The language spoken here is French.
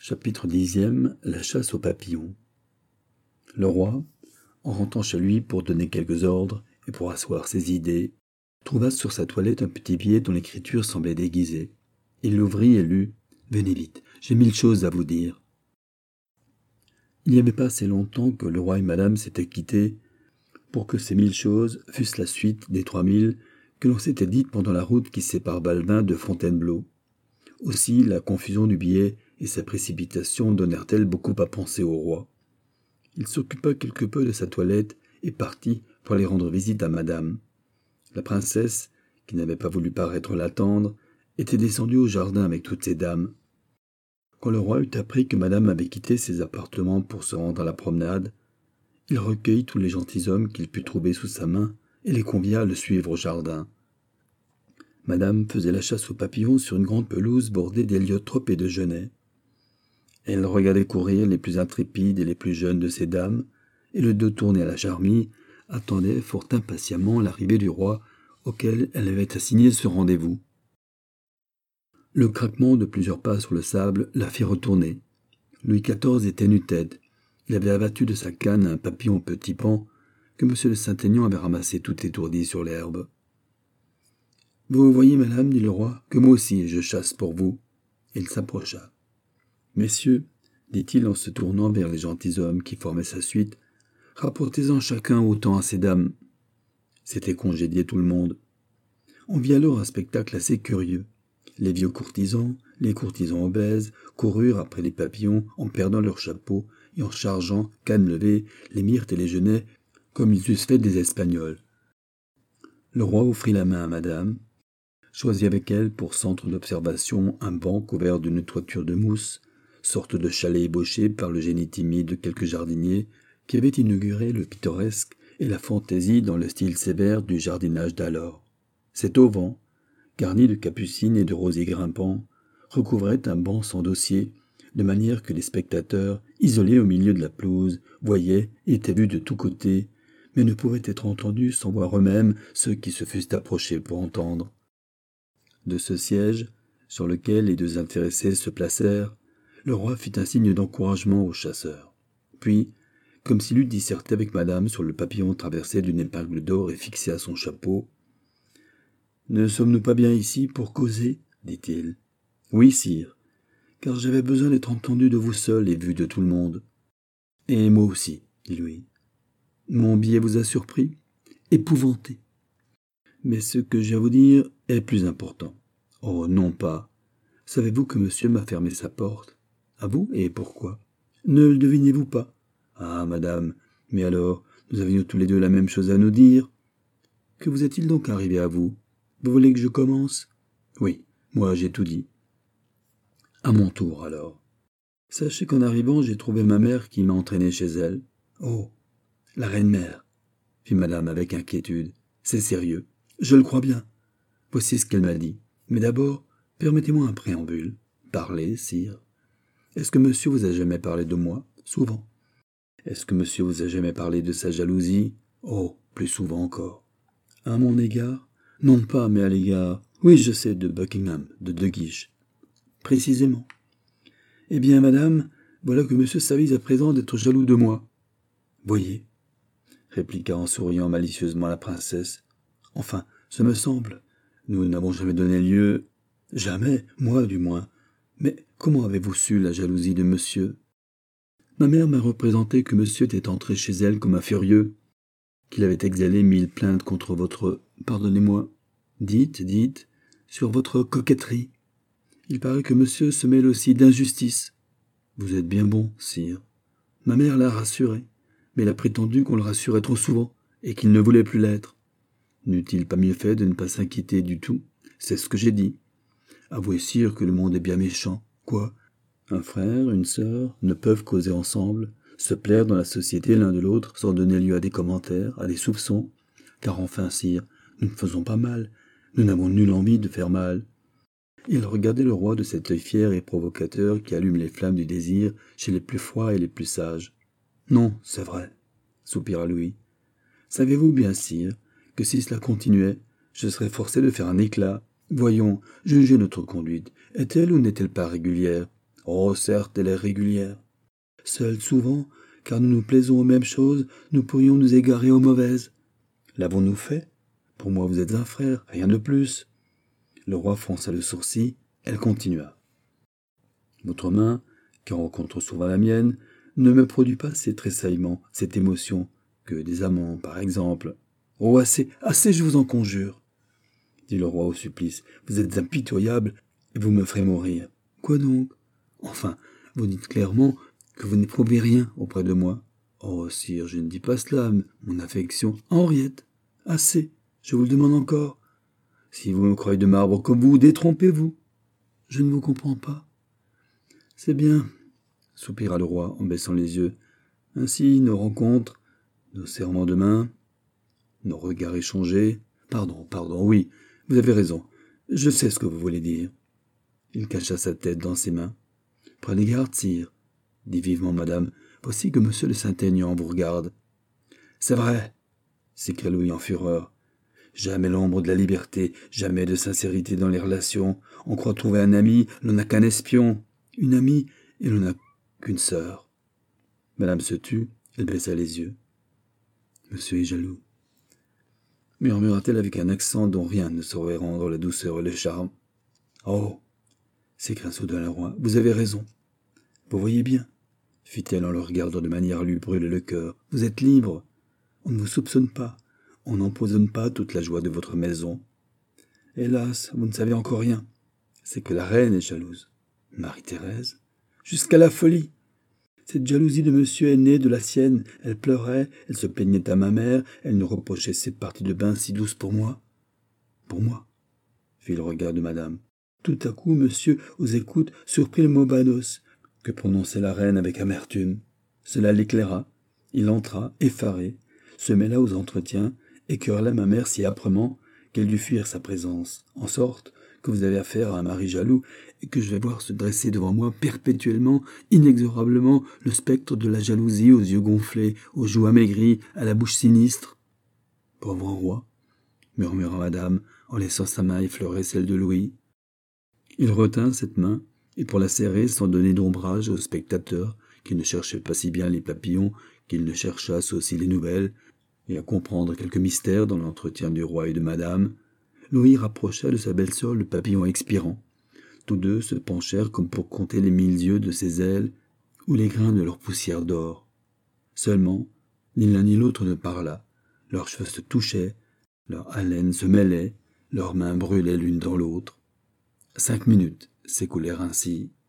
Chapitre 10e. La chasse aux papillons. Le roi, en rentrant chez lui pour donner quelques ordres et pour asseoir ses idées, trouva sur sa toilette un petit billet dont l'écriture semblait déguisée. Il l'ouvrit et lut « Venez vite, j'ai 1000 choses à vous dire ». Il n'y avait pas assez longtemps que le roi et madame s'étaient quittés pour que ces 1000 choses fussent la suite des 3000 que l'on s'était dites pendant la route qui sépare Balvin de Fontainebleau. Aussi, la confusion du billet et sa précipitation donnèrent-elles beaucoup à penser au roi. Il s'occupa quelque peu de sa toilette et partit pour aller rendre visite à madame. La princesse, qui n'avait pas voulu paraître l'attendre, était descendue au jardin avec toutes ses dames. Quand le roi eut appris que madame avait quitté ses appartements pour se rendre à la promenade, il recueillit tous les gentilshommes qu'il put trouver sous sa main et les convia à le suivre au jardin. Madame faisait la chasse aux papillons sur une grande pelouse bordée d'héliotropes et de genêts. Elle regardait courir les plus intrépides et les plus jeunes de ses dames, et le dos tourné à la charmille, attendait fort impatiemment l'arrivée du roi auquel elle avait assigné ce rendez-vous. Le craquement de plusieurs pas sur le sable la fit retourner. Louis XIV était nu-tête. Il avait abattu de sa canne un papillon au petit pan que M. de Saint-Aignan avait ramassé tout étourdi sur l'herbe. « Vous voyez, madame, dit le roi, que moi aussi je chasse pour vous. » Il s'approcha. « Messieurs, dit-il en se tournant vers les gentilshommes qui formaient sa suite, rapportez-en chacun autant à ces dames. » C'était congédier tout le monde. On vit alors un spectacle assez curieux. Les vieux courtisans, les courtisans obèses, coururent après les papillons en perdant leurs chapeaux et en chargeant, canne levée, les myrtes et les genêts, comme ils eussent fait des Espagnols. Le roi offrit la main à madame, choisit avec elle pour centre d'observation un banc couvert d'une toiture de mousse, sorte de chalet ébauché par le génie timide de quelques jardiniers qui avaient inauguré le pittoresque et la fantaisie dans le style sévère du jardinage d'alors. Cet auvent, garni de capucines et de rosiers grimpants, recouvrait un banc sans dossier, de manière que les spectateurs, isolés au milieu de la pelouse, voyaient et étaient vus de tous côtés, mais ne pouvaient être entendus sans voir eux-mêmes ceux qui se fussent approchés pour entendre. De ce siège, sur lequel les deux intéressés se placèrent, le roi fit un signe d'encouragement aux chasseurs. Puis, comme s'il eût disserté avec madame sur le papillon traversé d'une épingle d'or et fixé à son chapeau, « Ne sommes-nous pas bien ici pour causer ?» dit-il. « Oui, sire, car j'avais besoin d'être entendu de vous seul et vu de tout le monde. »« Et moi aussi, » dit Louis. « Mon billet vous a surpris ?»« Épouvanté. » « Mais ce que j'ai à vous dire est plus important. »« Oh, non pas. Savez-vous que monsieur m'a fermé sa porte ?»« À vous, et pourquoi ?»« Ne le devinez-vous pas ?»« Ah, madame, mais alors, nous avions tous les deux la même chose à nous dire. »« Que vous est-il donc arrivé à vous ? Vous voulez que je commence ?»« Oui, moi j'ai tout dit. »« À mon tour, alors. Sachez qu'en arrivant, j'ai trouvé ma mère qui m'a entraîné chez elle. »« Oh, la reine-mère » fit madame avec inquiétude. « C'est sérieux. Je le crois bien. Voici ce qu'elle m'a dit. Mais d'abord, permettez-moi un préambule. Parlez, sire. Est-ce que monsieur vous a jamais parlé de moi ? Souvent. Est-ce que monsieur vous a jamais parlé de sa jalousie ? Oh, plus souvent encore. À mon égard ? Non pas, mais à l'égard... Oui, je sais, de Buckingham, de Guiche. Précisément. Eh bien, madame, voilà que monsieur s'avise à présent d'être jaloux de moi. Voyez, répliqua en souriant malicieusement la princesse. Enfin, ce me semble. Nous n'avons jamais donné lieu... Jamais, moi du moins. Mais comment avez-vous su la jalousie de monsieur ? Ma mère m'a représenté que monsieur était entré chez elle comme un furieux, qu'il avait exhalé 1000 plaintes contre votre... Pardonnez-moi. Dites, sur votre coquetterie. Il paraît que monsieur se mêle aussi d'injustice. Vous êtes bien bon, sire. Ma mère l'a rassuré, mais elle a prétendu qu'on le rassurait trop souvent, et qu'il ne voulait plus l'être. N'eût-il pas mieux fait de ne pas s'inquiéter du tout ? C'est ce que j'ai dit. Avouez, sire, que le monde est bien méchant. Quoi ? Un frère, une sœur, ne peuvent causer ensemble, se plaire dans la société l'un de l'autre sans donner lieu à des commentaires, à des soupçons. Car enfin, sire, nous ne faisons pas mal. Nous n'avons nulle envie de faire mal. Il regardait le roi de cet œil fier et provocateur qui allume les flammes du désir chez les plus froids et les plus sages. Non, c'est vrai, soupira Louis. Savez-vous bien, sire, que si cela continuait, je serais forcé de faire un éclat. Voyons, jugez notre conduite. Est-elle ou n'est-elle pas régulière ? Oh, certes, elle est régulière. Seule souvent, car nous nous plaisons aux mêmes choses, nous pourrions nous égarer aux mauvaises. L'avons-nous fait? Pour moi, vous êtes un frère, rien de plus. Le roi fronça le sourcil, elle continua. Votre main, qui rencontre souvent la mienne, ne me produit pas ces tressaillements, cette émotion, que des amants, par exemple. Oh, assez, assez, je vous en conjure, dit le roi au supplice. Vous êtes impitoyable et vous me ferez mourir. Quoi donc? Enfin, vous dites clairement que vous n'éprouvez rien auprès de moi. Oh, sire, je ne dis pas cela, mon affection. Henriette, assez, je vous le demande encore. Si vous me croyez de marbre comme vous, détrompez-vous. Je ne vous comprends pas. C'est bien, soupira le roi en baissant les yeux. Ainsi, nos rencontres, nos serrements de main, nos regards échangés. Pardon, oui, vous avez raison. Je sais ce que vous voulez dire. Il cacha sa tête dans ses mains. Prenez garde, sire, dit vivement madame. Voici que monsieur de Saint-Aignan vous regarde. C'est vrai, s'écria Louis en fureur. Jamais l'ombre de la liberté, jamais de sincérité dans les relations. On croit trouver un ami, l'on n'a qu'un espion. Une amie, et l'on n'a qu'une sœur. Madame se tut, elle baissa les yeux. Monsieur est jaloux, murmura-t-elle avec un accent dont rien ne saurait rendre la douceur et le charme. Oh, s'écria soudain le roi, vous avez raison. Vous voyez bien, fit-elle en le regardant de manière à lui brûler le cœur. Vous êtes libre. On ne vous soupçonne pas. On n'empoisonne pas toute la joie de votre maison. Hélas, vous ne savez encore rien. C'est que la reine est jalouse. Marie-Thérèse, jusqu'à la folie. Cette jalousie de monsieur est née de la sienne. Elle pleurait, elle se plaignait à ma mère, elle nous reprochait cette partie de bain si douce pour moi. Pour moi, fit le regard de madame. Tout à coup, monsieur, aux écoutes, surprit le mot banos, que prononçait la reine avec amertume. Cela l'éclaira. Il entra, effaré, se mêla aux entretiens, et querella ma mère si âprement qu'elle dut fuir sa présence, en sorte que vous avez affaire à un mari jaloux et que je vais voir se dresser devant moi perpétuellement, inexorablement, le spectre de la jalousie aux yeux gonflés, aux joues amaigries, à la bouche sinistre. Pauvre roi, murmura madame, en laissant sa main effleurer celle de Louis. Il retint cette main, et pour la serrer sans donner d'ombrage au spectateur, qui ne cherchait pas si bien les papillons qu'il ne cherchasse aussi les nouvelles, et à comprendre quelques mystères dans l'entretien du roi et de madame, Louis rapprocha de sa belle-sœur le papillon expirant. Tous deux se penchèrent comme pour compter les 1000 yeux de ses ailes ou les grains de leur poussière d'or. Seulement, ni l'un ni l'autre ne parla. Leurs cheveux se touchaient, leur haleine se mêlait, leurs mains brûlaient l'une dans l'autre. 5 minutes s'écoulèrent ainsi.